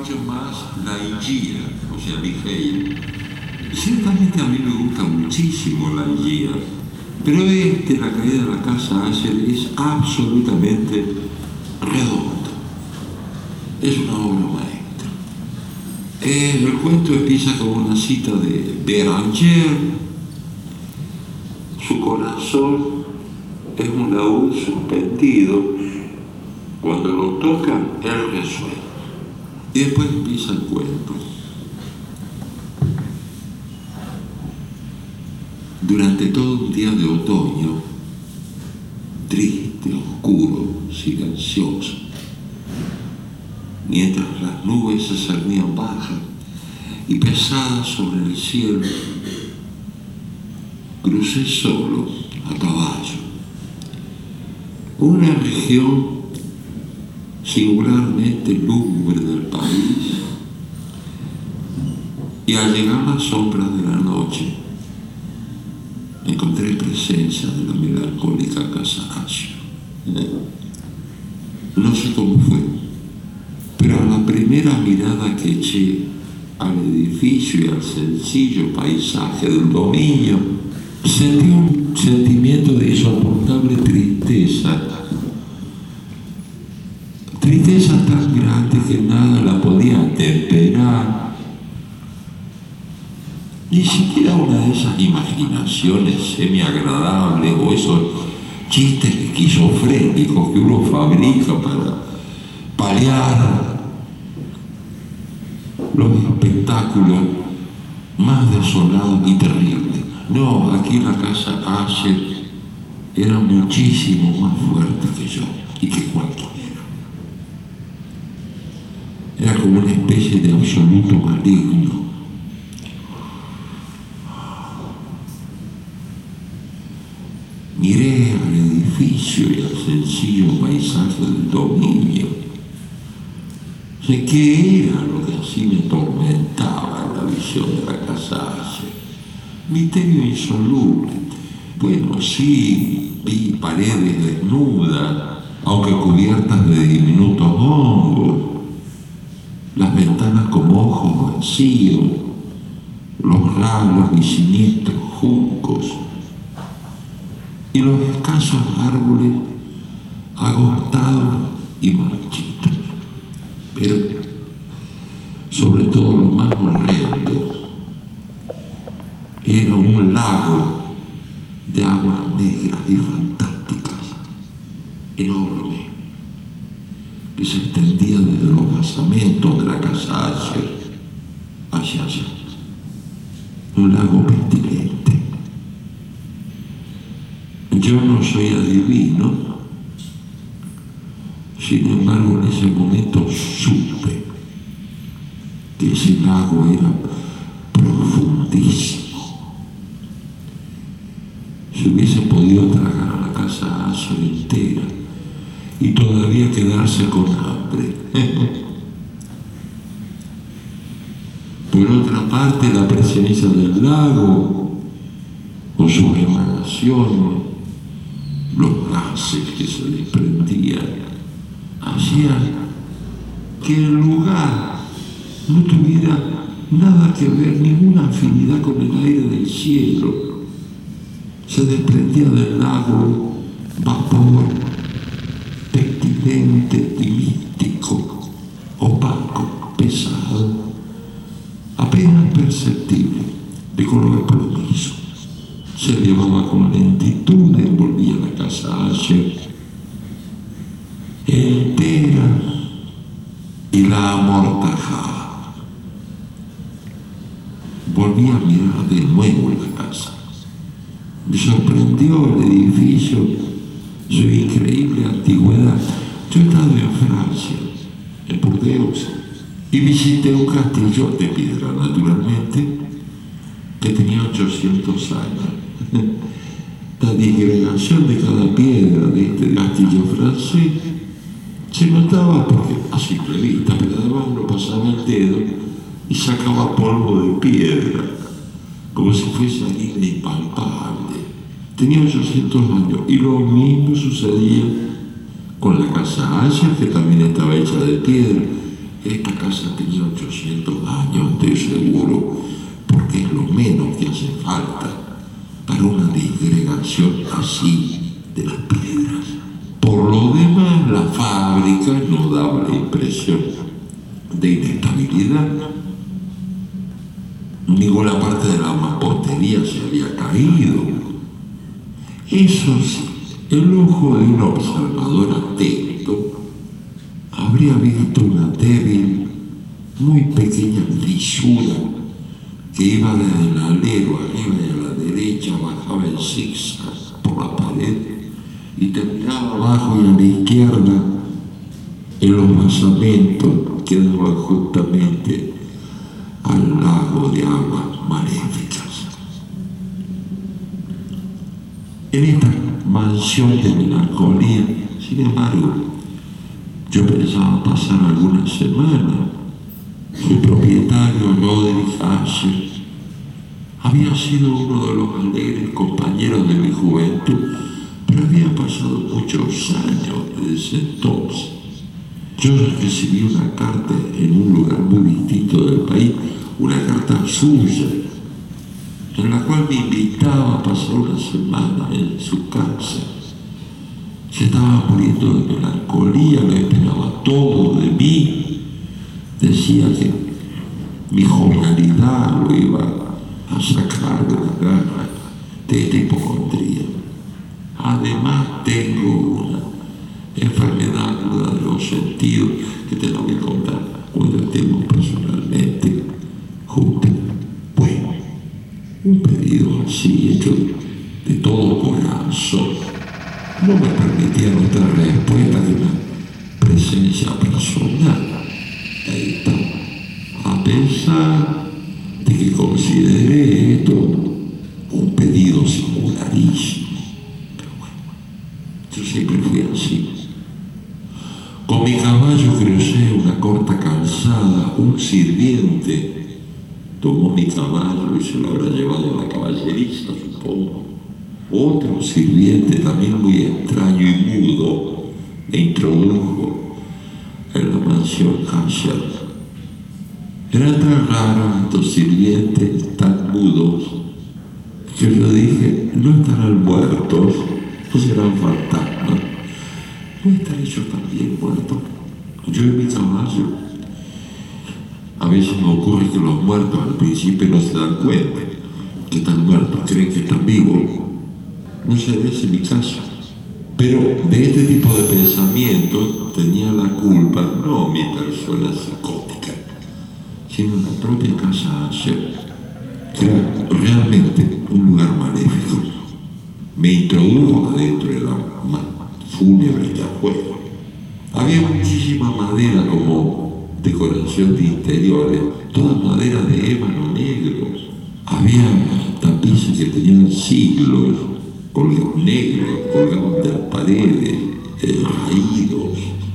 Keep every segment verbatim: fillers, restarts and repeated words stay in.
mucho más la Higuía, o sea, Ligeia. Ciertamente a mí me gusta muchísimo la Higuía, pero este, La caída de la casa Asher, es absolutamente redondo. Es una obra maestra. Eh, el cuento empieza con una cita de Béranger. Su corazón es un laúd suspendido. Cuando lo tocan, él resuena. Y después empieza el cuento. Durante todo un día de otoño, triste, oscuro, silencioso, mientras las nubes se cernían bajas y pesadas sobre el cielo, crucé solo, a caballo, una región singularmente lúgubre del país, y al llegar las sombras de la noche, encontré presencia de la melancólica casa Asher. No sé cómo fue, pero a la primera mirada que eché al edificio y al sencillo paisaje del dominio, sentí un sentimiento de insoportable tristeza. Tristeza tan grande que nada la podía temperar. Ni siquiera una de esas imaginaciones semi-agradables o esos chistes esquizofrénicos que uno fabrica para paliar los espectáculos más desolados y terribles. No, aquí la casa Asher era muchísimo más fuerte que yo y que cualquiera. Era como una especie de absoluto maligno. Miré al edificio y al sencillo paisaje del dominio. Sé qué era lo que así me tormentaba en la visión de la casa Asher. Misterio insoluble. Bueno, sí, vi paredes desnudas, aunque cubiertas de diminutos hongos, las ventanas como ojos vacíos, los raros y siniestros juncos, y los escasos árboles agotados y marchitos. Pero, sobre todo, lo más horrendo era un lago de aguas negras y fantásticas, enorme, que se extendía desde los basamentos de la casa Asher hacia allá. Un lago pestilente. Yo no soy adivino, sin embargo en ese momento supe que ese lago era profundísimo. Si hubiese podido tragar a la casa Asher entera y todavía quedarse con hambre. Por otra parte, la presencia del lago, con sus emanaciones, los gases que se desprendían, hacían que el lugar no tuviera nada que ver, ninguna afinidad con el aire del cielo. Se desprendía del lago vapor pestilente y místico, opaco, pesado, apenas perceptible, de color plomizo. Se elevaba con lentitud y envolvía la casa Asher entera y la amortajaba. Volví a mirar de nuevo la casa. Me sorprendió el edificio, su increíble antigüedad. Yo he estado en Francia, en Burdeos, y visité un castillo de piedra, naturalmente, que tenía ochocientos años. La disgregación de cada piedra de este castillo francés se notaba porque a simple vista, pero además uno pasaba el dedo y sacaba polvo de piedra, como si fuese harina impalpable. Tenía ochocientos años y lo mismo sucedía con la casa Asher, que también estaba hecha de piedra, Esta casa tenía ochocientos años, estoy seguro, porque es lo menos que hace falta para una disgregación así de las piedras. Por lo demás, la fábrica no daba la impresión de inestabilidad. Ninguna parte de la mampostería se había caído. Eso sí, el ojo de un observador atento habría visto una débil, muy pequeña fisura que iba desde el alero arriba y a la derecha, bajaba en zigzag por la pared y terminaba abajo y a la izquierda en los basamentos que daban justamente al lago de aguas maléficas. En esta mansión de melancolía, sin embargo, yo pensaba pasar algunas semanas. Su propietario, Roderick Asher, había sido uno de los alegres compañeros de mi juventud, pero había pasado muchos años desde entonces. Yo recibí una carta en un lugar muy distinto del país, una carta suya, en la cual me invitaba a pasar una semana en su casa. Se estaba muriendo de melancolía, lo esperaba todo de mí. Decía que mi jovialidad lo iba a sacar de la garra de esta hipocondría. Además, tengo una enfermedad aguda de los sentidos que te la voy a contar cuando estemos personalmente juntos. Bueno, un pedido así hecho de todo corazón no me permitía otra respuesta que una presencia personal. Ahí está. A pesar de que consideré esto un pedido singularísimo. Pero bueno, yo siempre fui así. Con mi caballo crucé una corta calzada. Un sirviente tomó mi caballo y se lo habrá llevado a la caballerista, supongo. Otro sirviente, también muy extraño y mudo, me introdujo en la mansión Asher. Era tan raro estos sirvientes tan mudos que yo dije, no estarán muertos, no serán fantasmas, no estaré yo también muerto, yo y mi caballo. A veces me ocurre que los muertos al principio no se dan cuenta que están muertos, creen que están vivos. No sé, ese es mi caso. Pero de este tipo de pensamientos tenía la culpa no mi persona psicótica, sino la propia casa Asher, que era realmente un lugar maléfico. Me introdujo adentro de la fúnebre de afuera. Había muchísima madera como decoración de interiores, toda madera de ébano negro. Había tapices que tenían siglos, colgados negros, colgados de las paredes, eh, raídos.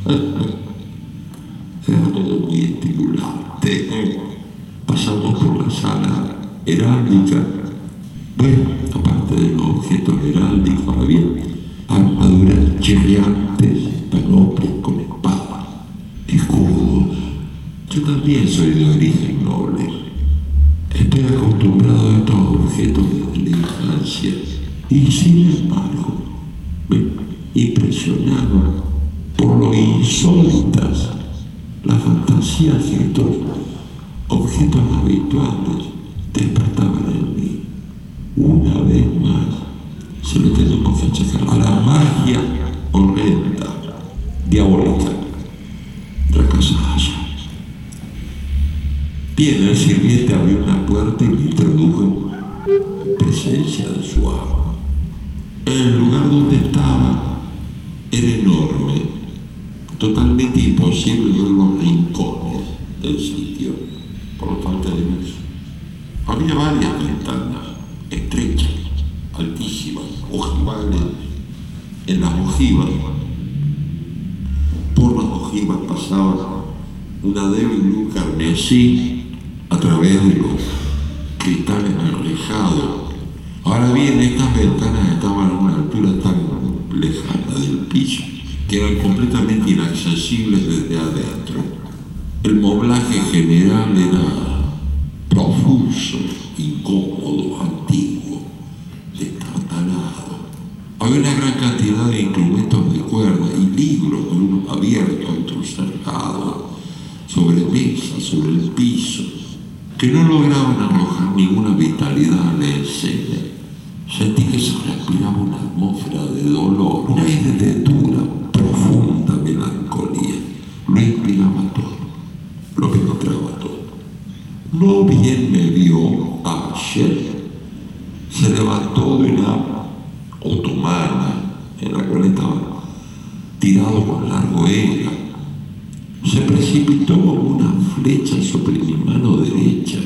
Era todo muy estimulante. Pasamos por la sala heráldica. Bueno, aparte de los objetos heráldicos, había armaduras chirriantes, panoplias con espadas, escudos. Yo también soy de origen noble. Estoy acostumbrado a estos objetos desde la infancia. Y sin embargo, me impresionaba por lo insólitas las fantasías que estos objetos habituales despertaban en mí. Una vez más, se lo tenemos que achacar a la magia horrenda, diabólica, de la casa Asher. Bien, el sirviente abrió una puerta y me introdujo en presencia de su amo. El lugar donde estaba era enorme, totalmente imposible ver los rincones del sitio por la falta de luz. Había varias ventanas estrechas, altísimas, ojivales. En las ojivas, por las ojivas pasaba una débil luz carmesí a través de los cristales enrejados. Ahora bien, estas ventanas estaban a una altura tan lejana del piso que eran completamente inaccesibles desde adentro. El moblaje general era profuso, incómodo, antiguo, destartalado. Había una gran cantidad de instrumentos de cuerda y libros, algunos abiertos, otros cerrados, sobre mesas, sobre el piso, que no lograban arrojar ninguna vitalidad a la escena. Sentí que se respiraba una atmósfera de dolor, un aire de dura, profunda melancolía. Lo inspiraba todo, lo penetraba todo. No bien me vio ayer, se levantó de una otomana en la cual estaba tirado con largo era. Se precipitó como una flecha sobre mi mano derecha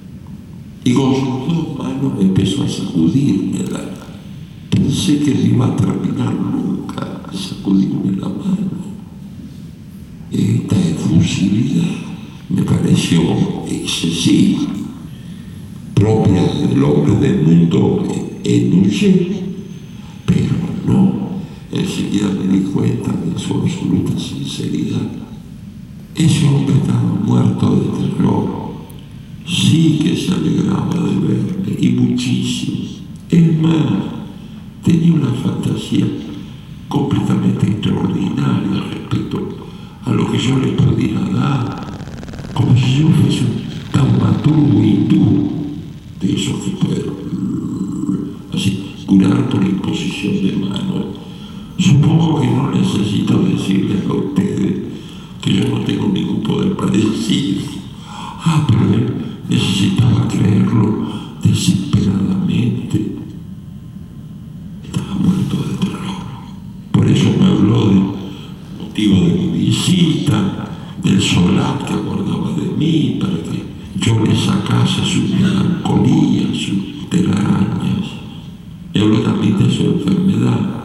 y con sus dos manos empezó a sacudírmela. Pensé que no iba a terminar nunca a sacudirme la mano. Esta efusividad me pareció excesiva, propia del hombre del mundo enuyente, pero no. Enseguida me di cuenta de su absoluta sinceridad. Ese hombre estaba muerto de terror. Sí que se alegraba de verme, y muchísimo. Es más, tenía una fantasía completamente extraordinaria respecto a lo que yo le podía dar, como si yo fuese un taumaturgo hindú, de esos que pueden así curar por imposición de manos. Supongo que no necesito decirles a ustedes que yo no tengo ningún poder para decir. Ah, pero él necesitaba creerlo desesperadamente. Estaba muerto de terror. Por eso me habló del motivo de mi visita, del solar que acordaba de mí, para que yo le sacase su melancolía, sus telarañas. Me habló también de su enfermedad.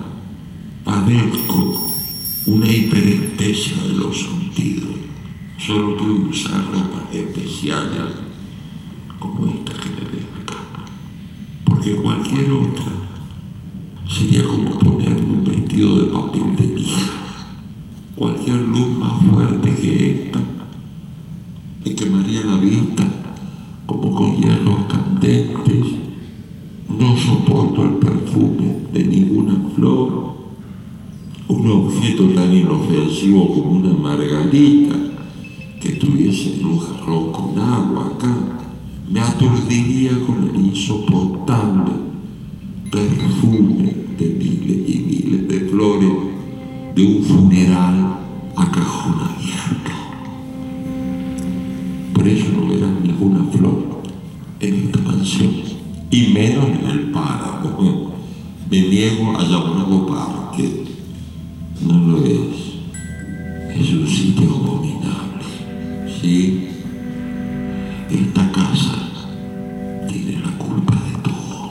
Padezco una hiperestesia de los sentidos. Solo puedo usar ropas especiales como esta que me ves acá, porque cualquier otra sería como ponerme un vestido de papel de lija. Cualquier luz más fuerte que esta me quemaría la vista como con hierros candentes. No soporto el perfume de ninguna flor. Un objeto tan inofensivo como una margarita que estuviese en un jarrón con agua acá me aturdiría con el insoportable perfume de miles y miles de flores de un funeral a cajón abierto. Por eso no verán ninguna flor en esta mansión, y menos en el páramo. Me niego a llamarlo parque. No lo es. Es un sitio abominable. Sí, esta casa tiene la culpa de todo.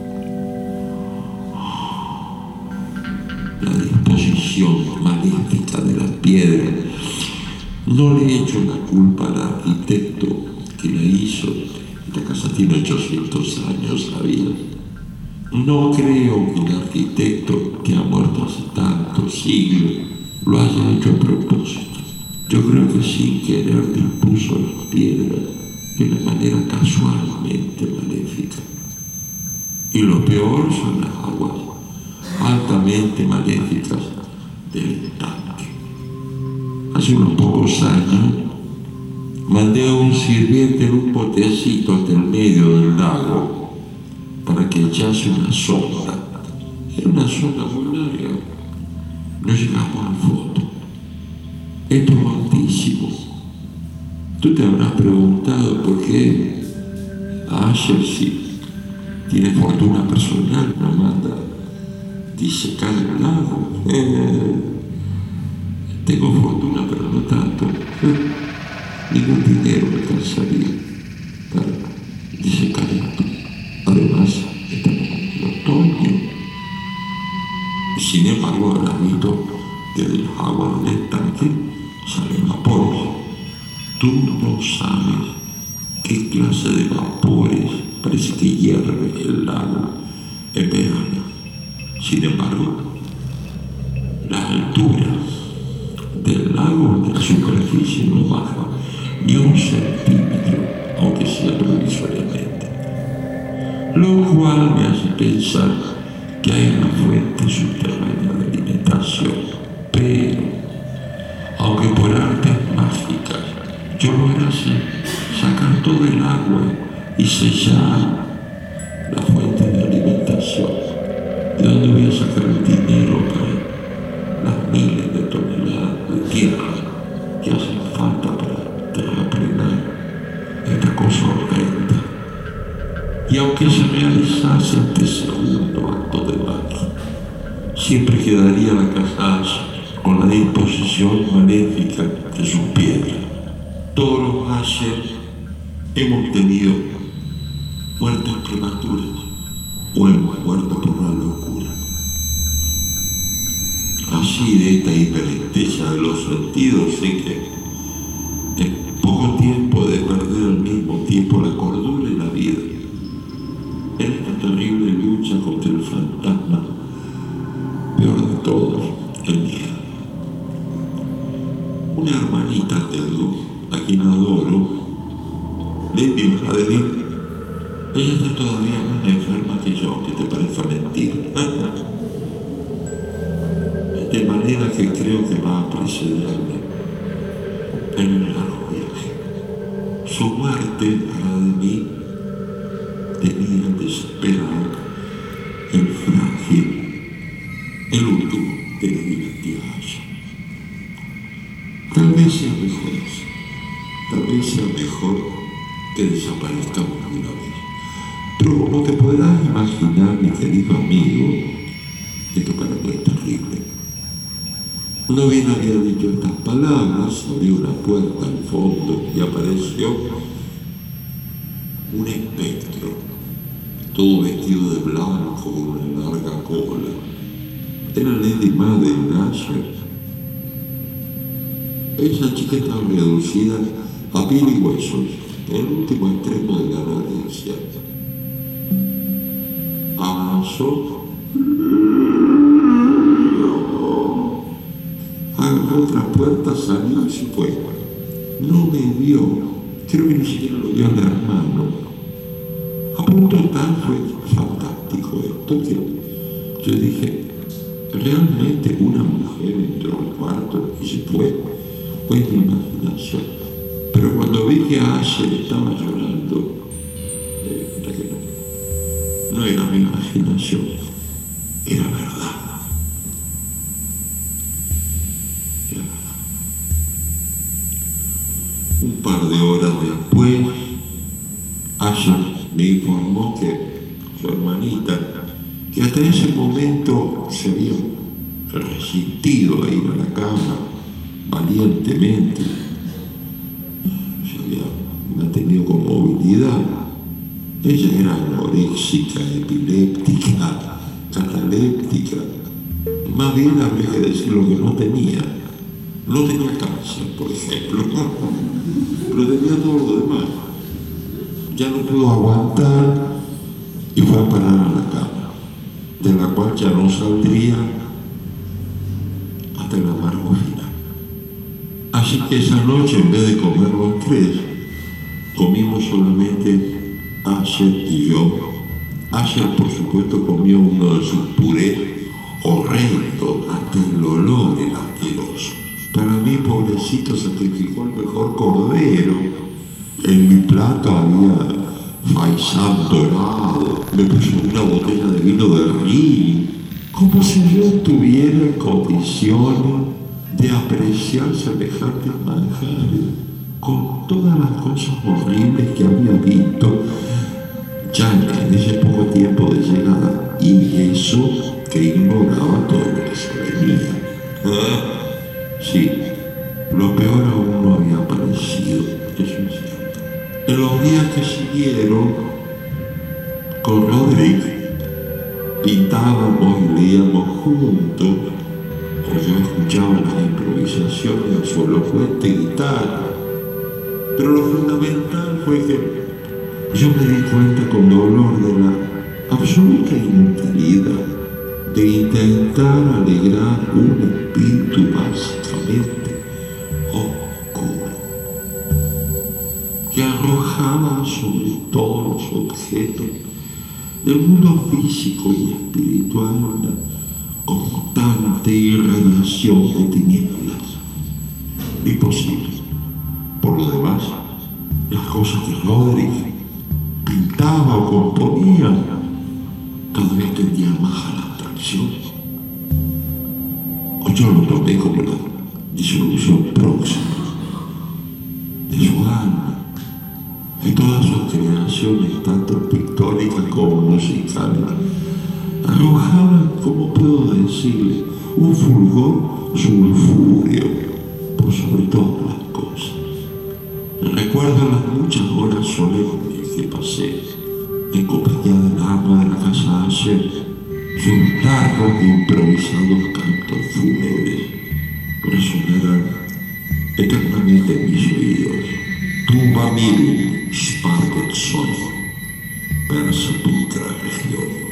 La disposición maléfica de las piedras. No le echo la culpa al arquitecto que la hizo. Esta casa tiene ochocientos años, ¿sabía? No creo que el arquitecto que ha muerto hace tantos siglos lo haya hecho a propósito. Yo creo que sin querer dispuso las piedras de una manera casualmente maléfica. Y lo peor son las aguas altamente maléficas del estanque. Hace unos pocos años mandé a un sirviente en un botecito hasta el medio del lago para que echase una sonda. Era una sonda muy larga. No llegamos al fondo. Esto es altísimo. Tú te habrás preguntado por qué Asher, si tiene fortuna personal, no manda disecar el lago. Eh, tengo fortuna, pero no tanto. Eh, ningún dinero me alcanzaría para disecar esto. Además, estamos en otoño. Sin embargo, habrás visto que del agua del estanque salen vapores. Tú no sabes qué clase de vapores parece que hierve el lago en verano. Sin embargo, las alturas del lago, de la superficie, no van baja ni un centímetro, aunque sea provisoriamente. Lo cual me hace pensar que hay una fuente subterránea de alimentación, pero, aunque por artes mágicas yo lograse sacar todo el agua y sellar la fuente de alimentación, ¿de dónde voy a sacar el dinero para las miles de toneladas de tierra que hacen falta para terraplenar esta cosa horrenda? Y aunque se realizase este segundo acto de magia, siempre quedaría la casa con la disposición maléfica de sus piedras. Todos los Asher hemos tenido muertes prematuras o hemos muerto por la locura. Así, de esta hiperestesa de los sentidos, sé que en poco tiempo de perder al mismo tiempo la cordura y la vida, en esta terrible lucha contra el fantasma, peor de todos, el miedo. Una hermanita tengo, a quien adoro, Lady Madeline, ella está todavía más enferma que yo, que te parezca mentira. De manera que creo que va a precederme en el largo viaje. Su muerte, a la de mí, tenía desesperado el frágil, el último de la dinastía Asher. Tal vez sea mejor así, tal vez sea mejor que desaparezcamos de una vez. Pero como te podrás imaginar, mi querido amigo, esto para mí es terrible. Una vez había dicho estas palabras, abrió una puerta al fondo y apareció un espectro, todo vestido de blanco con una larga cola. Era Lady Madeline Asher. Esa chica estaba reducida a piel y huesos, el último extremo de la anorexia. Avanzó, agarró otra puerta, salió y se fue. No me vio, creo que ni siquiera lo vio al hermano. A punto tal fue fantástico esto que yo dije, realmente una mujer entró al cuarto y se fue. Fue mi imaginación. Pero cuando vi que Asher estaba llorando, eh, era que no, no era mi imaginación, era verdad. Era verdad. Un par de horas después, Asher me informó que su hermanita, que hasta ese momento se había resistido a ir a la cama valientemente, se había mantenido con movilidad. Ella era anoréxica, epiléptica, cataléptica. Más bien habría que decir lo que no tenía. No tenía cáncer, por ejemplo, pero tenía todo lo demás. Ya no pudo aguantar y fue a parar a la cama, de la cual ya no saldría hasta el amargo final. Así que esa noche, en vez de comer los tres, comimos solamente Asher y yo. Asher, por supuesto, comió uno de sus purés horrendo, hasta el olor era asqueroso. Para mí, pobrecito, sacrificó el mejor cordero. En mi plato había faisán dorado, me puso una botella de vino de Rin, como si yo estuviera en condiciones de apreciar semejantes manjares, con todas las cosas horribles que había visto ya en ese poco tiempo de llegada, y eso que ignoraba todo lo que se venía. ¿Ah? Sí, lo peor aún no había aparecido, eso es cierto. En los días que siguieron, con Roderick, pintábamos y leíamos juntos, o yo escuchaba las improvisaciones de su elocuente guitarra. Pero lo fundamental fue que yo me di cuenta con dolor de la absoluta inutilidad de intentar alegrar un espíritu básicamente oscuro. dominaba sobre todos los objetos del mundo físico y espiritual, una constante irradiación de tinieblas. Imposible. Por lo demás, las cosas que Roderick pintaba o componía cada vez tendían más a la abstracción. O yo lo tomé como la disolución próxima de su alma y todas sus creaciones, tanto pictóricas como musicales, arrojaban, como puedo decirle, un fulgor sulfúreo por sobre todas las cosas. Recuerdo las muchas horas solemnes que pasé en compañía del ama de la casa Asher, sus largos e improvisados cantos fúnebres resonaran eternamente en mis oídos. Tuba mirum sparget sonum per sepulcra regionum.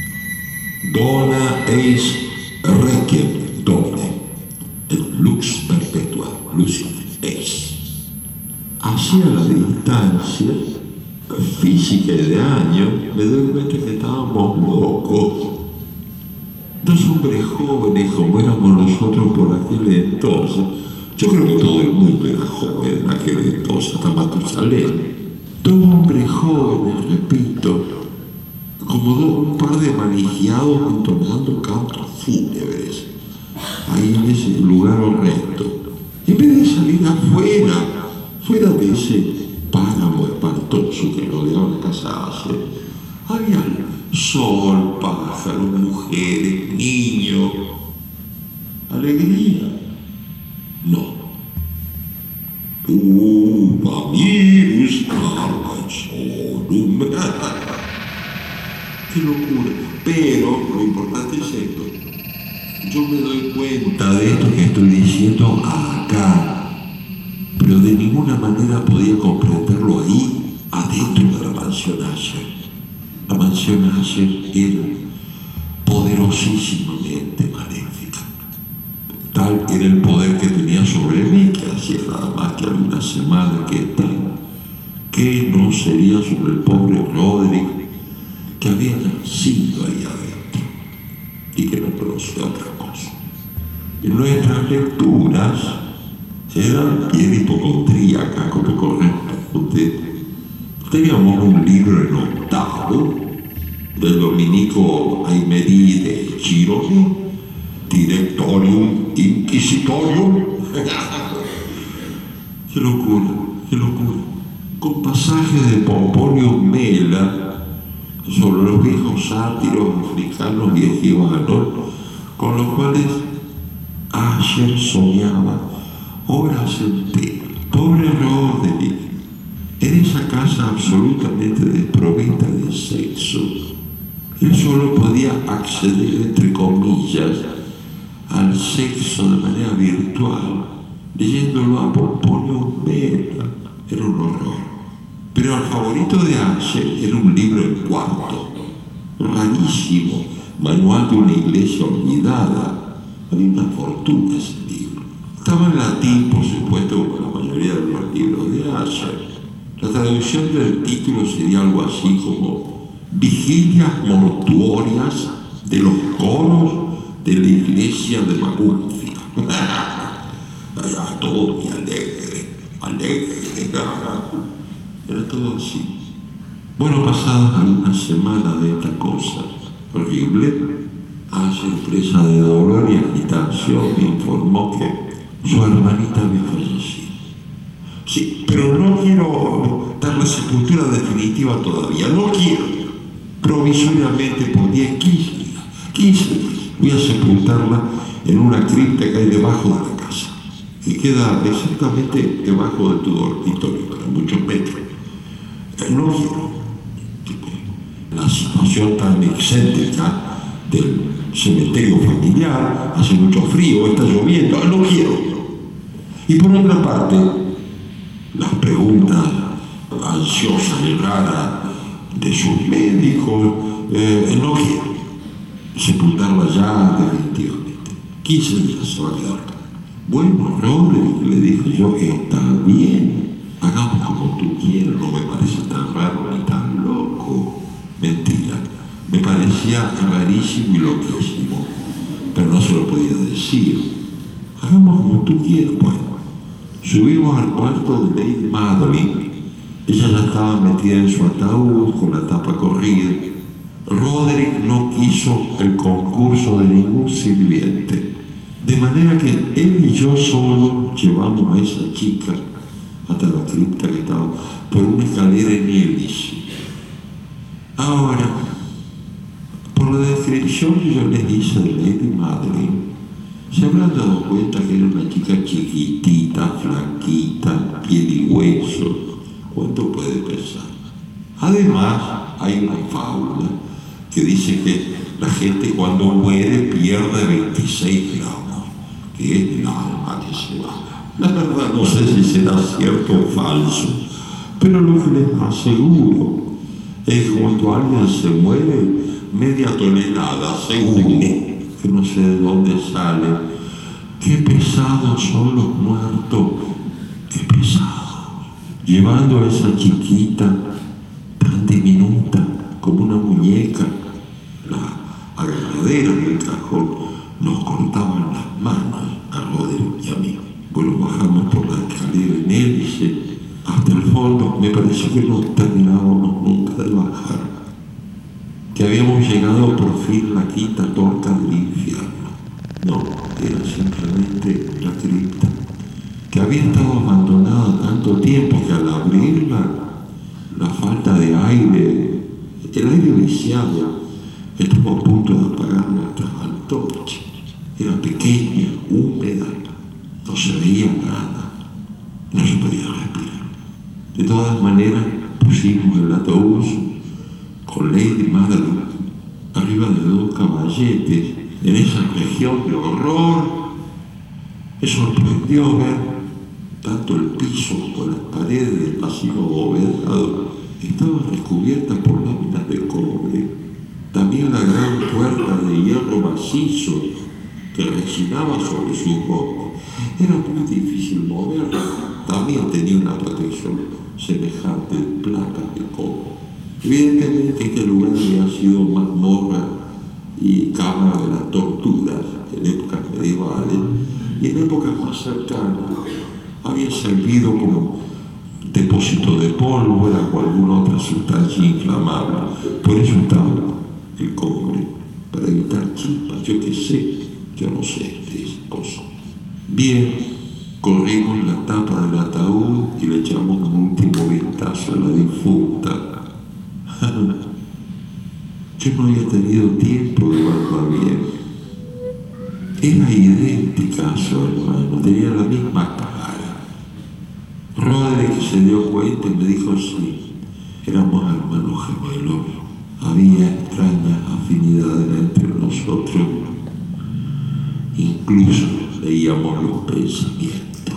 Dona eis requiem domine, et lux perpetua lucid eis. Hacia la distancia física y de años, me doy cuenta que estábamos locos. Dos hombres jóvenes como éramos nosotros por aquel entonces. Yo creo que todo el mundo era joven en aquel entonces, hasta Matusalén. Dos hombres jóvenes, repito, como dos, un par de manijeados entonando cantos fúnebres, ahí en ese lugar horrendo. En vez de salir afuera, fuera de ese páramo espantoso que rodeaba la casa Asher, había sol, pájaros, mujeres, niños, alegría. No. Tuba mirus sparget sonum. Qué locura. Pero lo importante es esto. Yo me doy cuenta de esto que estoy diciendo acá, pero de ninguna manera podía comprenderlo ahí, adentro de la mansión Asher. La mansión Asher era poderosísimamente maléfica. Tal era el poder que tenía sobre mí, que hacía nada más que alguna semana que estaba, que no sería sobre el pobre Roderick, que había nacido ahí adentro y que no conocía otra cosa. En nuestras lecturas eran bien hipocondríacas, como corresponde. Teníamos un libro en octavo del dominico Aymerí de Gironi, Directorium Inquisitorium. Qué locura, qué locura. Con pasajes de Pomponio Mela sobre los viejos sátiros africanos y egibanos, con los cuales Asher soñaba horas enteras. Pobre Roderick, en esa casa absolutamente desprovista de sexo, él solo podía acceder, entre comillas, al sexo de manera virtual, leyéndolo a Pomponio Mela. Era un horror. Pero el favorito de Asher era un libro en cuarto, rarísimo, manual de una iglesia olvidada. Había una fortuna ese libro. Estaba en latín, por supuesto, como la mayoría de los libros de Asher. La traducción del título sería algo así como Vigilias mortuorias de los coros de la iglesia de Maguncia. Allá todo muy alegre, alegre. Era todo así. Bueno, pasadas algunas semanas de esta cosa horrible, Asher, presa de dolor y agitación, me informó que su hermanita había fallecido. Sí, pero no quiero dar la sepultura definitiva todavía, no quiero. Provisoriamente por diez, quince días, quince días, voy a sepultarla en una cripta que hay debajo de la casa, que queda exactamente debajo de tu dormitorio, a muchos metros. No quiero. La situación tan excéntrica del cementerio familiar, hace mucho frío, está lloviendo, no quiero. Y por otra parte, las preguntas ansiosas y raras de sus médicos, eh, no quiero sepultarla ya definitivamente. quince días se va a quedar. Bueno, Roderick, le dije yo, está bien. Hagamos como tú quieras, no me parece tan raro ni tan loco. Mentira, me parecía rarísimo y loquísimo, pero no se lo podía decir. Hagamos como tú quieras. Bueno, subimos al cuarto de Lady Madeline. Ella ya estaba metida en su ataúd con la tapa corrida. Roderick no quiso el concurso de ningún sirviente, de manera que él y yo solo llevamos a esa chica hasta la cripta que estaba por una escalera en hélice. Ahora, por la descripción que yo les hice de Lady Madeline, se habrán dado cuenta que era una chica chiquitita, flaquita, piel y hueso. ¿Cuánto puede pesar? Además, hay una fábula que dice que la gente cuando muere pierde veintiséis gramos, que es el alma que se va. La verdad no sé si será cierto o falso, pero lo que les aseguro es que cuando alguien se muere, media tonelada se une, que no sé de dónde sale. Qué pesados son los muertos, qué pesados. Llevando a esa chiquita tan diminuta como una muñeca, la agarradera del cajón nos cortaban las manos a Roderick y a mí. Bueno, bajamos por la escalera en hélice hasta el fondo. Me pareció que no terminábamos nunca de bajar, que habíamos llegado por fin a la quinta torta del infierno. No, era simplemente la cripta, que había estado abandonada tanto tiempo que al abrirla, la falta de aire, el aire viciado, estuvo a punto de apagar nuestras antorchas. Era pequeña, húmeda, no se veía nada, no se podía respirar. De todas maneras, pusimos el ataúd con Lady Madeline arriba de dos caballetes en esa región de horror. Me sorprendió ver tanto el piso como las paredes del pasillo abovedado estaban recubiertas por láminas de cobre. También la gran puerta de hierro macizo que rechinaba sobre sus ojos. Era muy difícil moverla. También tenía una protección semejante de placas de cobre. Evidentemente este lugar había sido mazmorra y cámara de las torturas en épocas medievales, y en épocas más cercanas había servido como depósito de pólvora o alguna otra sustancia inflamable. Por eso estaba el cobre, para evitar chispas, yo qué sé, yo no sé de esas cosas. Bien, corrimos la tapa del ataúd y le echamos un último vistazo a la difunta. Yo no había tenido tiempo de verla bien. Era idéntica a su hermano, tenía la misma cara. Roderick se dio cuenta y me dijo sí, éramos hermanos gemelos. Había extrañas afinidades entre nosotros. Incluso leíamos los pensamientos.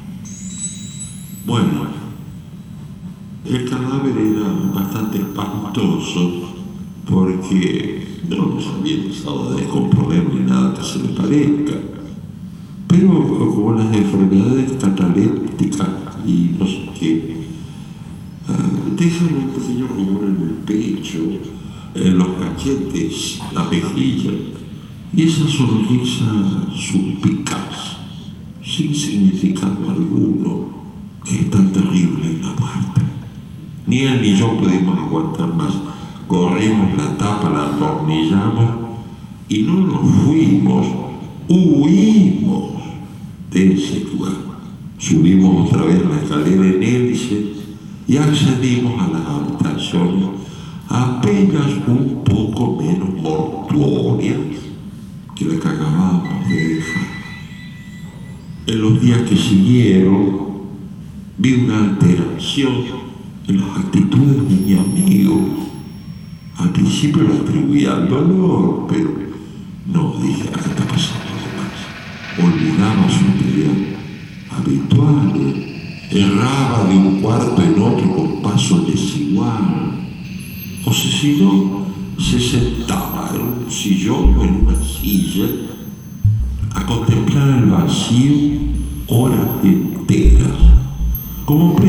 Bueno, el cadáver era bastante espantoso porque no nos había empezado a descomponer ni nada que se le parezca. Pero como las enfermedades catalépticas y no sé qué, uh, dejan un pequeño rumor en el pecho, en los cachetes, la mejilla, y esa sonrisa suspicaz, sin significado alguno, que es tan terrible en la muerte. Ni él ni yo pudimos aguantar más. Corrimos la tapa, la atornillamos y no nos fuimos, huimos de ese lugar. Subimos otra vez la escalera en hélice y accedimos a las habitaciones apenas un poco menos mortuorias que la que acabábamos de dejar. En los días que siguieron vi una alteración en las actitudes de mi amigo. Al principio lo atribuía al dolor, pero no, dije, acá está pasando algo más. Olvidaba su actividad habitual, erraba de un cuarto en otro con paso desigual. O sea, si no, se sentaba en un sillón o en una silla a contemplar el vacío horas enteras, como presa de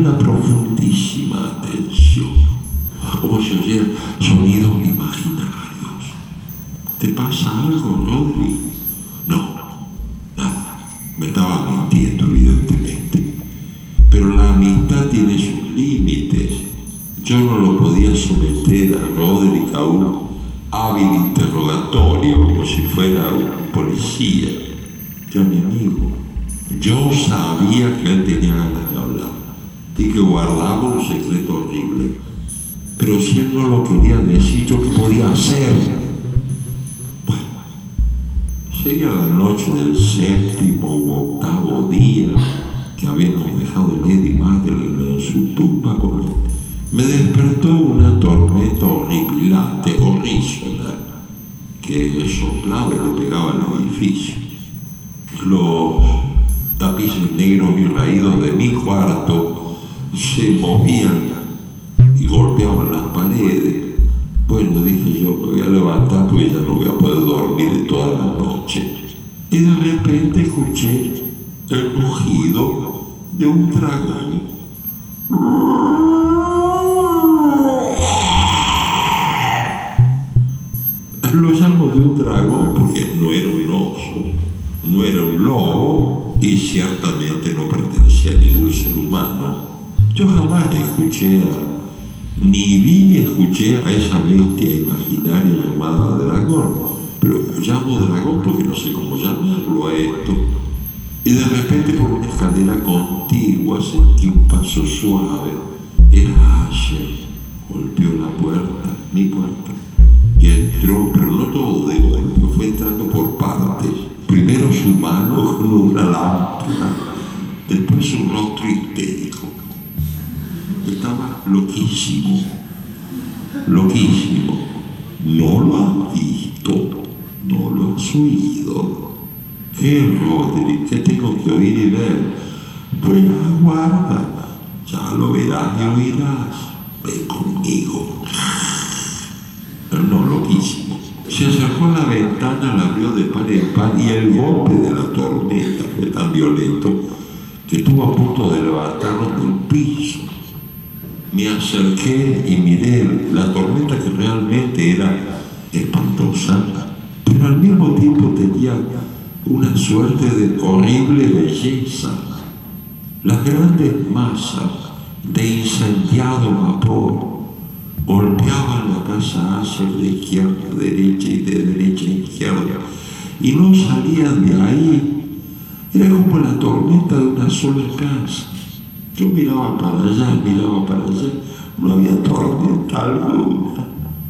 una profundísima atención, como si oyera sonidos imaginarios. ¿Te pasa algo, Rodri? No, nada. Me estaba mintiendo, evidentemente. Pero la amistad tiene sus límites. Yo no lo podía someter a Roderick a un hábil interrogatorio como si fuera un policía. Yo, mi amigo, yo sabía que él tenía ganas de hablar y que guardaba un secreto horrible. Pero si él no lo quería decir, ¿yo qué podía hacer? Bueno, sería la noche del séptimo u octavo día que habíamos dejado a Lady Madeline en su tumba, como me despertó una tormenta horripilante, horrísola, que soplaba y le pegaba al edificio. Los tapices negros y raídos de mi cuarto se movían y golpeaban las paredes. Bueno, dije yo, me voy a levantar porque ya no voy a poder dormir toda la noche. Y de repente escuché el rugido de un dragón. Lo llamo de un dragón porque no era un oso, no era un lobo y ciertamente no pertenecía a ningún ser humano. Yo jamás escuché a, ni vi ni escuché a esa bestia imaginaria llamada dragón, pero llamo dragón porque no sé cómo llamarlo a esto. Y de repente por una escalera contigua sentí un paso suave. Era Asher. Golpeó la puerta, mi puerta, y entró, pero no todo de golpe, fue entrando por partes. Primero su mano con una lámpara, después su rostro histérico. Estaba loquísimo, loquísimo. No lo has visto, no lo has oído. ¿Qué, Roderick? ¿Qué tengo que oír y ver? Pues aguarda, ya lo verás y oirás. Ven conmigo. No, loquísimo. Se acercó a la ventana, la abrió de par en par y el golpe de la tormenta fue tan violento que estuvo a punto de levantarnos del piso. Me acerqué y miré la tormenta, que realmente era espantosa, pero al mismo tiempo tenía una suerte de horrible belleza. Las grandes masas de incendiado vapor golpeaban la casa Asher de izquierda a derecha y de derecha a izquierda y no salían de ahí. Era como la tormenta de una sola casa. Yo miraba para allá, miraba para allá, no había tormenta alguna.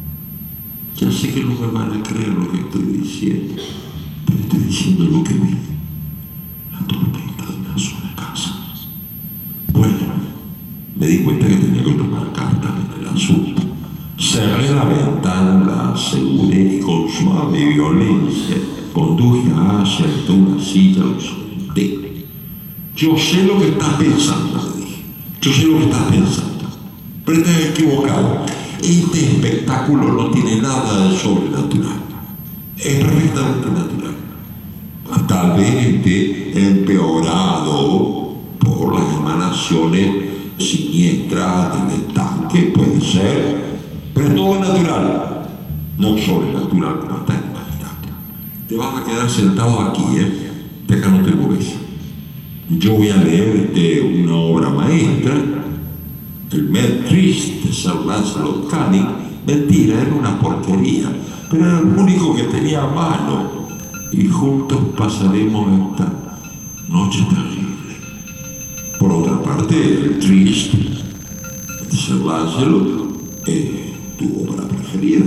Ya sé que no me van a creer lo que estoy diciendo, pero estoy diciendo lo que vi. La tormenta de una sola casa. Bueno, me di cuenta que tenía que tomar cartas en el asunto. Cerré la ventana, la aseguré y con suave violencia conduje a Asher hasta una silla, lo senté. Yo sé lo que estás pensando, le dije. Yo sé lo que estás pensando. Pero estás equivocado. Este espectáculo no tiene nada de sobrenatural. Es perfectamente natural. Tal vez esté empeorado por las emanaciones siniestras del estanque, puede ser, pero es todo natural, no sobrenatural como estás imaginando. Te vas a quedar sentado aquí, ¿eh? De acá no te mueves. Yo voy a leerte una obra maestra, el Med Trist de Sir Lancelot Canning. Mentira, era una porquería, pero era el único que tenía a mano. Y juntos pasaremos esta noche terrible. Por otra parte, el Trist de Sir Lancelot es tu obra preferida.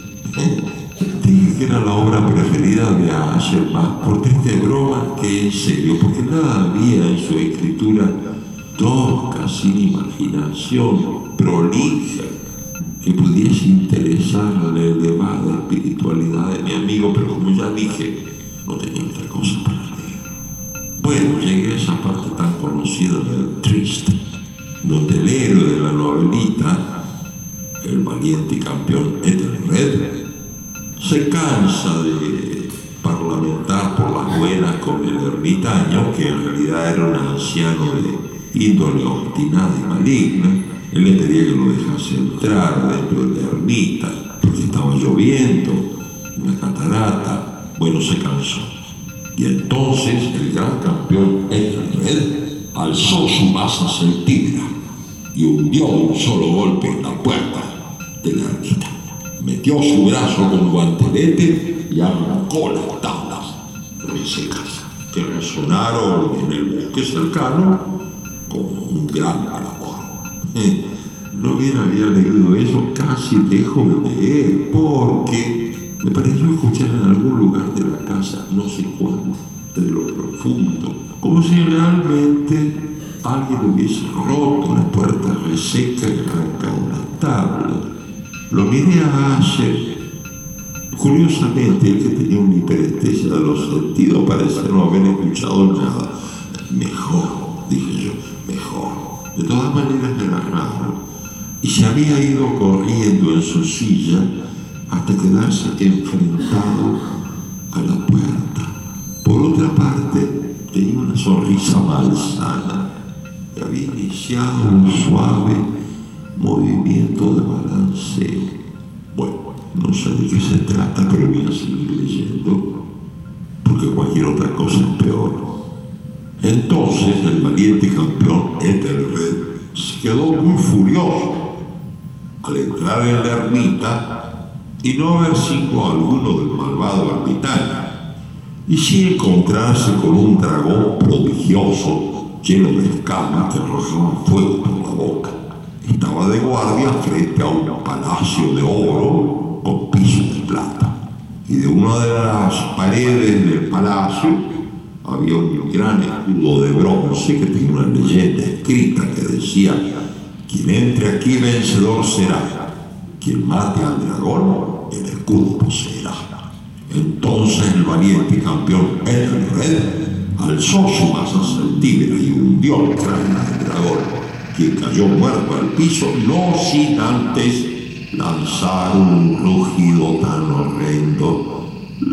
Dije que era la obra preferida de Asher, más por triste broma que en serio, porque nada había en su escritura tosca, sin imaginación, prolija, que pudiese interesar a la elevada espiritualidad de mi amigo, pero como ya dije, no tenía otra cosa para leer. Bueno, llegué a esa parte tan conocida del Trist, donde el héroe de la novelita, el valiente y campeón Ethelred, se cansa de parlamentar por las buenas con el ermitaño, que en realidad era un anciano de índole obstinada y maligna, él le pedía que lo dejase entrar dentro de la ermita, porque estaba lloviendo, una catarata. Bueno, se cansó. Y entonces el gran campeón Ethelred alzó su masa celtíbera y hundió de un solo golpe en la puerta de la ermita. Metió su brazo con guantelete y arrancó las tablas resecas, que resonaron en el bosque cercano como un gran clamor. Eh, no bien había leído eso, casi dejo de leer, porque me pareció escuchar en algún lugar de la casa, no sé cuándo, de lo profundo, como si realmente alguien hubiese roto la puerta reseca y arrancado las tablas. Lo miré a Asher. Curiosamente, el que tenía una hiperestesia de los sentidos parecía no haber escuchado nada. Mejor, dije yo, mejor. De todas maneras era raro. Y se había ido corriendo en su silla hasta quedarse enfrentado a la puerta. Por otra parte, tenía una sonrisa malsana que había iniciado un suave movimiento de balanceo. Bueno, no sé de qué se trata, pero voy a seguir leyendo, porque cualquier otra cosa es peor. Entonces el valiente campeón Ethelred se quedó muy furioso al entrar en la ermita y no ver signo alguno del malvado ermitaño, y sí encontrarse con un dragón prodigioso lleno de escamas que arrojaban fuego por la boca. Estaba de guardia frente a un palacio de oro con pisos de plata, y de una de las paredes del palacio había un gran escudo de bronce que tenía una leyenda escrita que decía: quien entre aquí vencedor será, quien mate al dragón el escudo poseerá. Entonces el valiente campeón Ethelred alzó su masa celtíbera y hundió el cráneo del dragón, quien cayó muerto al piso, no sin antes lanzar un rugido tan horrendo.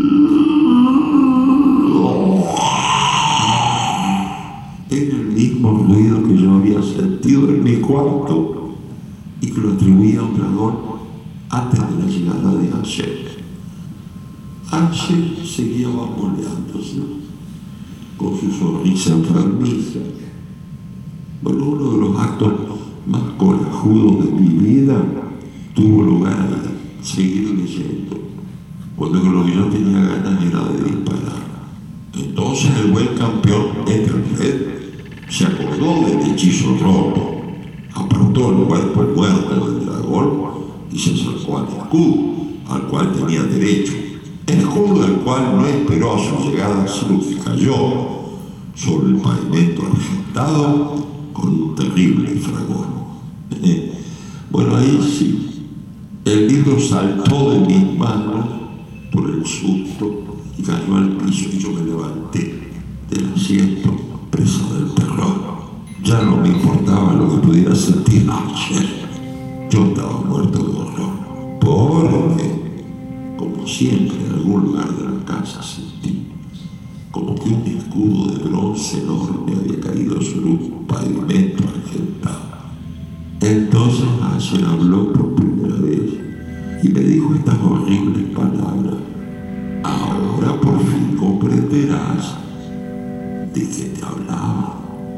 Era el mismo ruido que yo había sentido en mi cuarto y que lo atribuía a un dragón antes de la llegada de Asher. Asher seguía bamboleándose con su sonrisa enfermiza. Bueno, uno de los actos más corajudos de mi vida tuvo lugar a seguir leyendo, cuando lo que yo tenía ganas era de disparar. Entonces el buen campeón Ethelred se acordó del hechizo roto, apartó el cuerpo muerto del dragón y se acercó al escudo, al cual tenía derecho. El escudo del cual no esperó a su llegada, sino que cayó sobre el pavimento argentado con un terrible fragor. Bueno, ahí sí, el libro saltó de mis manos por el susto y cayó al piso, y yo me levanté del asiento presa del terror. Ya no me importaba lo que pudiera sentir Asher. Yo estaba muerto de horror, porque, como siempre, en algún lugar de la casa sentí como que un escudo de bronce enorme había caído sobre un pavimento argentado. Entonces Asher habló por primera vez y me dijo estas horribles palabras: ahora por fin comprenderás de qué te hablaba.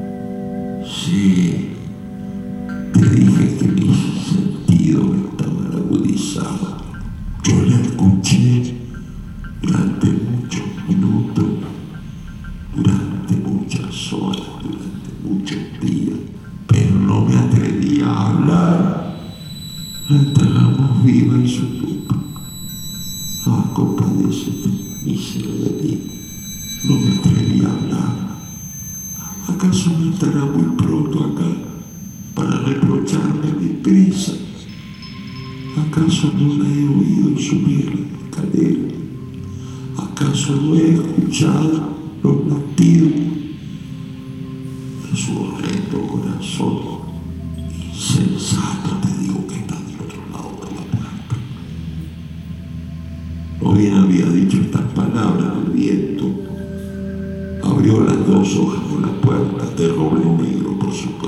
Sí, te dije que mis sentidos estaban agudizados. Yo la escuché durante muchos minutos, durante muchas horas, durante muchos días, pero no me atrevía a hablar. La enterramos viva en su tumba. Ah, compadécete, mísero de mí. No me atreví a hablar. ¿Acaso no estará muy pronto acá para reprocharme mi prisa? ¿Acaso no la he oído subir la escalera? ¿Acaso no he escuchado los latidos de su horrendo corazón? Insensato, te digo que está del otro lado de la puerta. O bien había dicho estas palabras, el viento abrió las dos hojas de la puerta de roble negro por su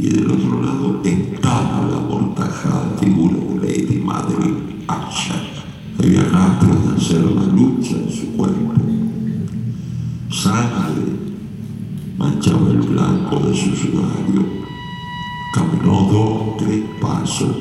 y del otro lado estaba la amortajada figura de Lady Madeline Asher. Había rastros de hacer la lucha en su cuerpo. Sangre manchaba el blanco de su sudario. Caminó dos, tres pasos.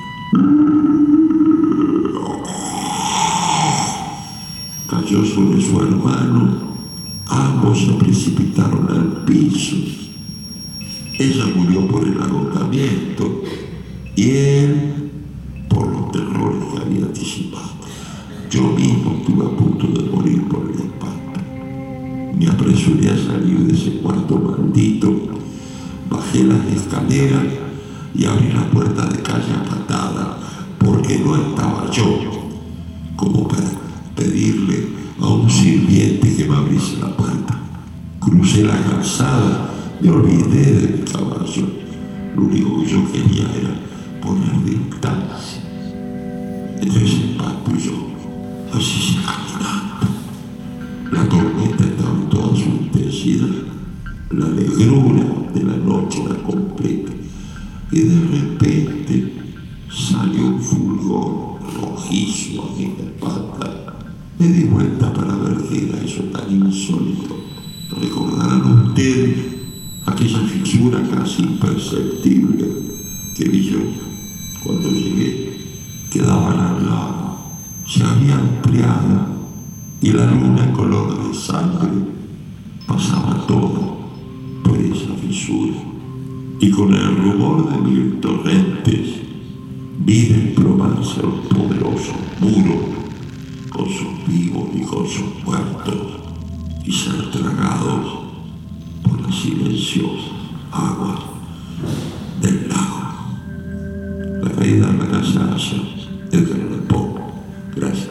Cayó sobre su hermano. Ambos se precipitaron al piso. Ella murió por el agotamiento y él por los terrores que había anticipado. Yo mismo estuve a punto de morir por el espanto. Me apresuré a salir de ese cuarto maldito, bajé las escaleras y abrí la puerta de calle a patada, porque no estaba yo como para pedirle a un sirviente que me abriese la puerta. Crucé la calzada, me olvidé de mi caballo. Lo único que yo quería era poner distancia entre ese espanto y yo. Así se caminando. La tormenta estaba en toda su intensidad. La negrura de la noche era completa. Y de repente salió un fulgor rojizo a mi espalda. Me di vuelta para ver qué era eso tan insólito. Recordarán ustedes aquella fisura casi imperceptible que vi yo cuando llegué. Quedaban al lado. Se había ampliado y la luna en color de sangre pasaba todo por esa fisura. Y con el rumor de mil torrentes vi desplomarse los poderosos muros con sus vivos y con sus muertos y ser tragados por la silenciosa agua del lago. La caída de la casa Asher, Edgar Allan Poe. Gracias.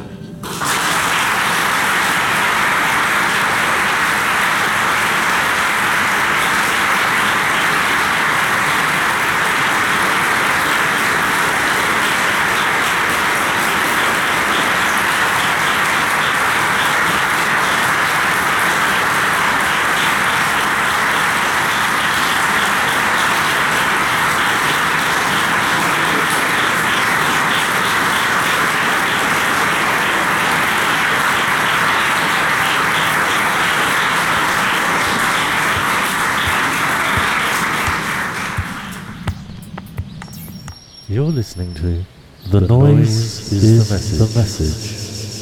You're listening to The, the Noise, noise is, is the Message. The message.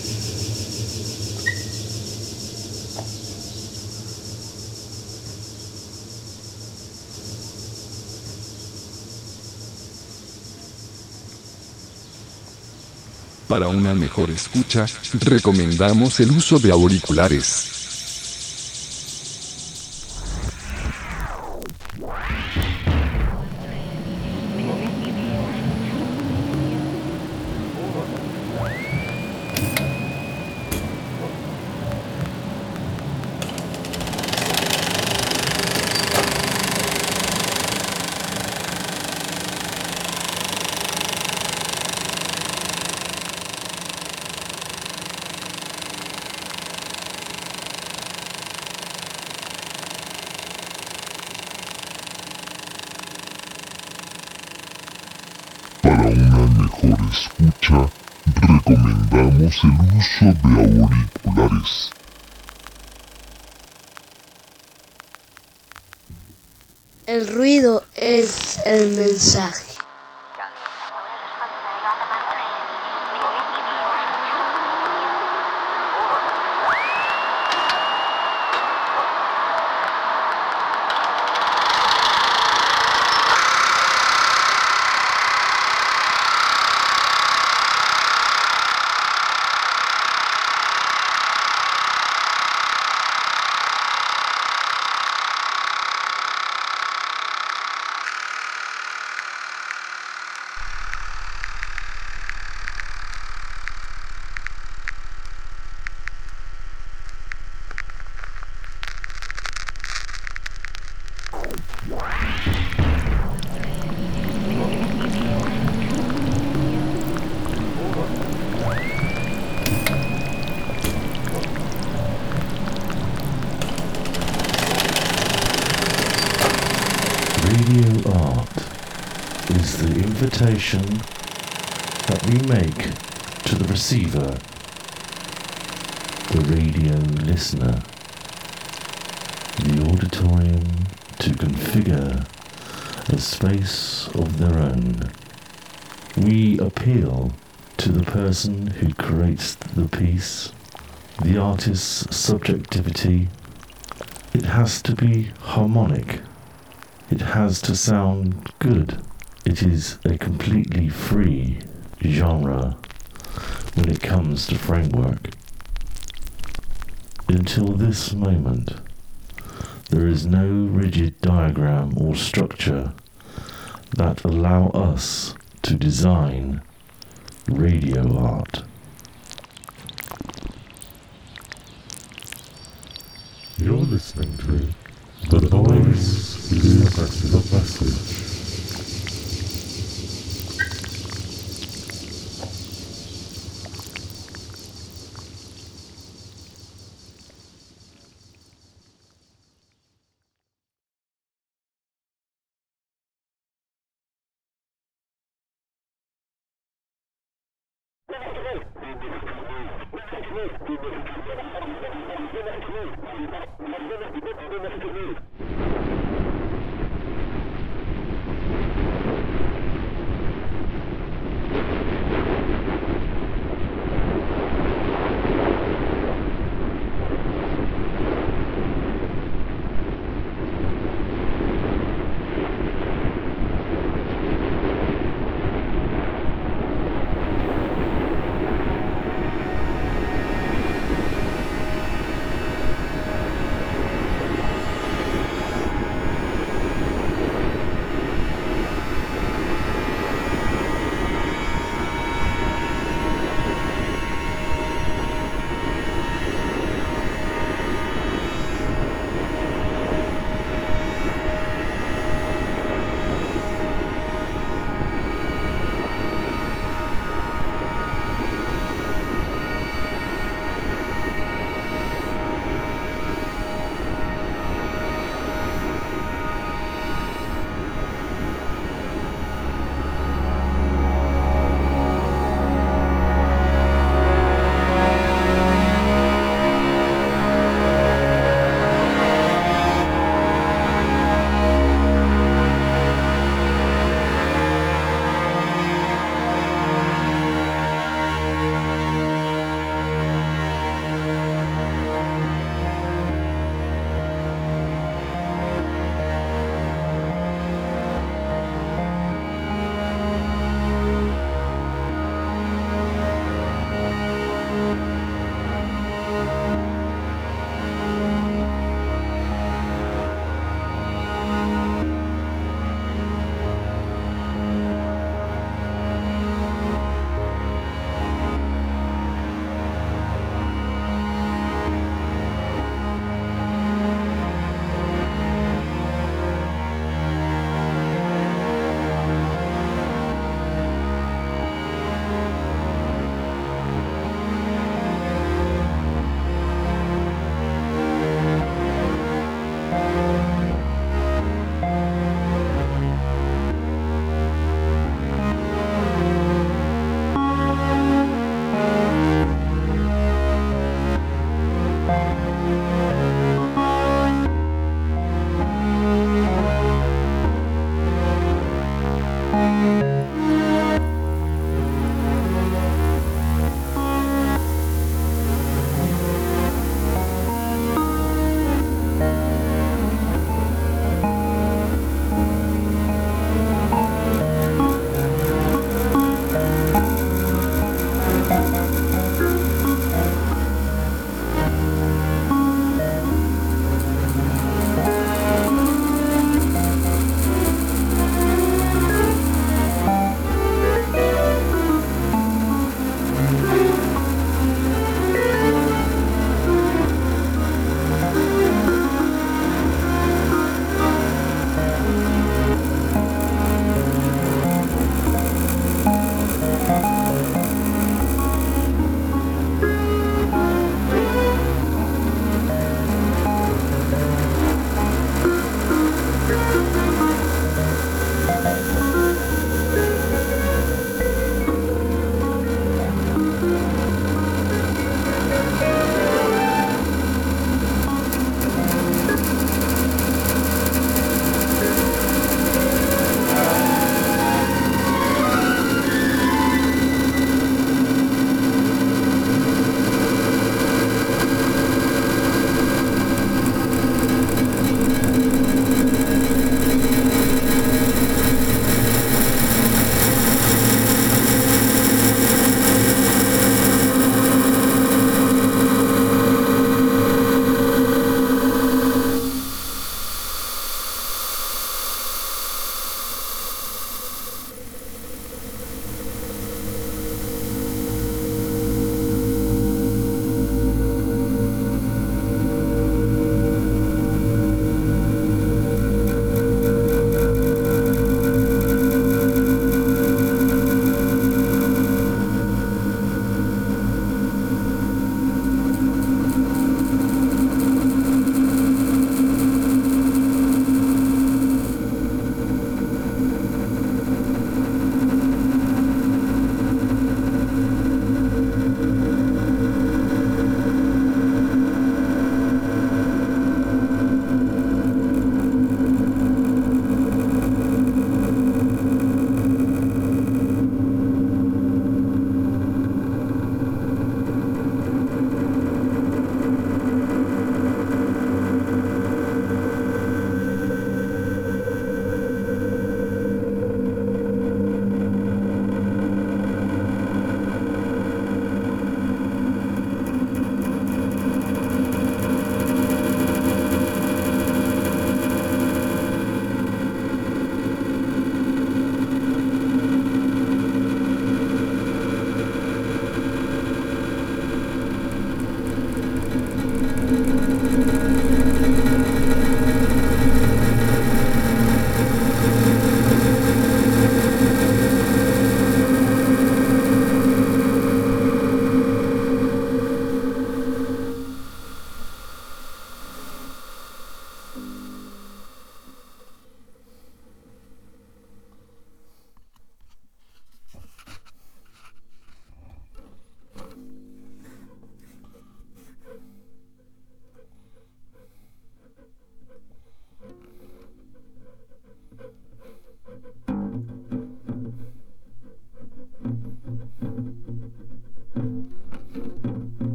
Para una mejor escucha, recomendamos el uso de auriculares. Para una mejor escucha, recomendamos el uso de auriculares. El ruido es el mensaje. Radio art is the invitation that we make to the receiver, the radio listener, the auditorium to configure a space of their own. We appeal to the person who creates the piece, the artist's subjectivity. It has to be harmonic. It has to sound good. It is a completely free genre when it comes to framework. Until this moment, there is no rigid diagram or structure that allow us to design radio art. You're listening to The Noise is the Message.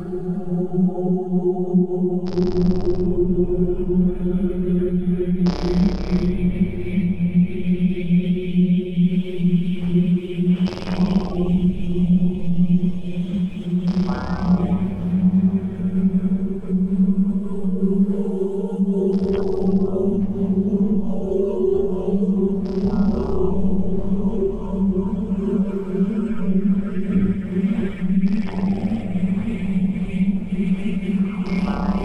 Wow.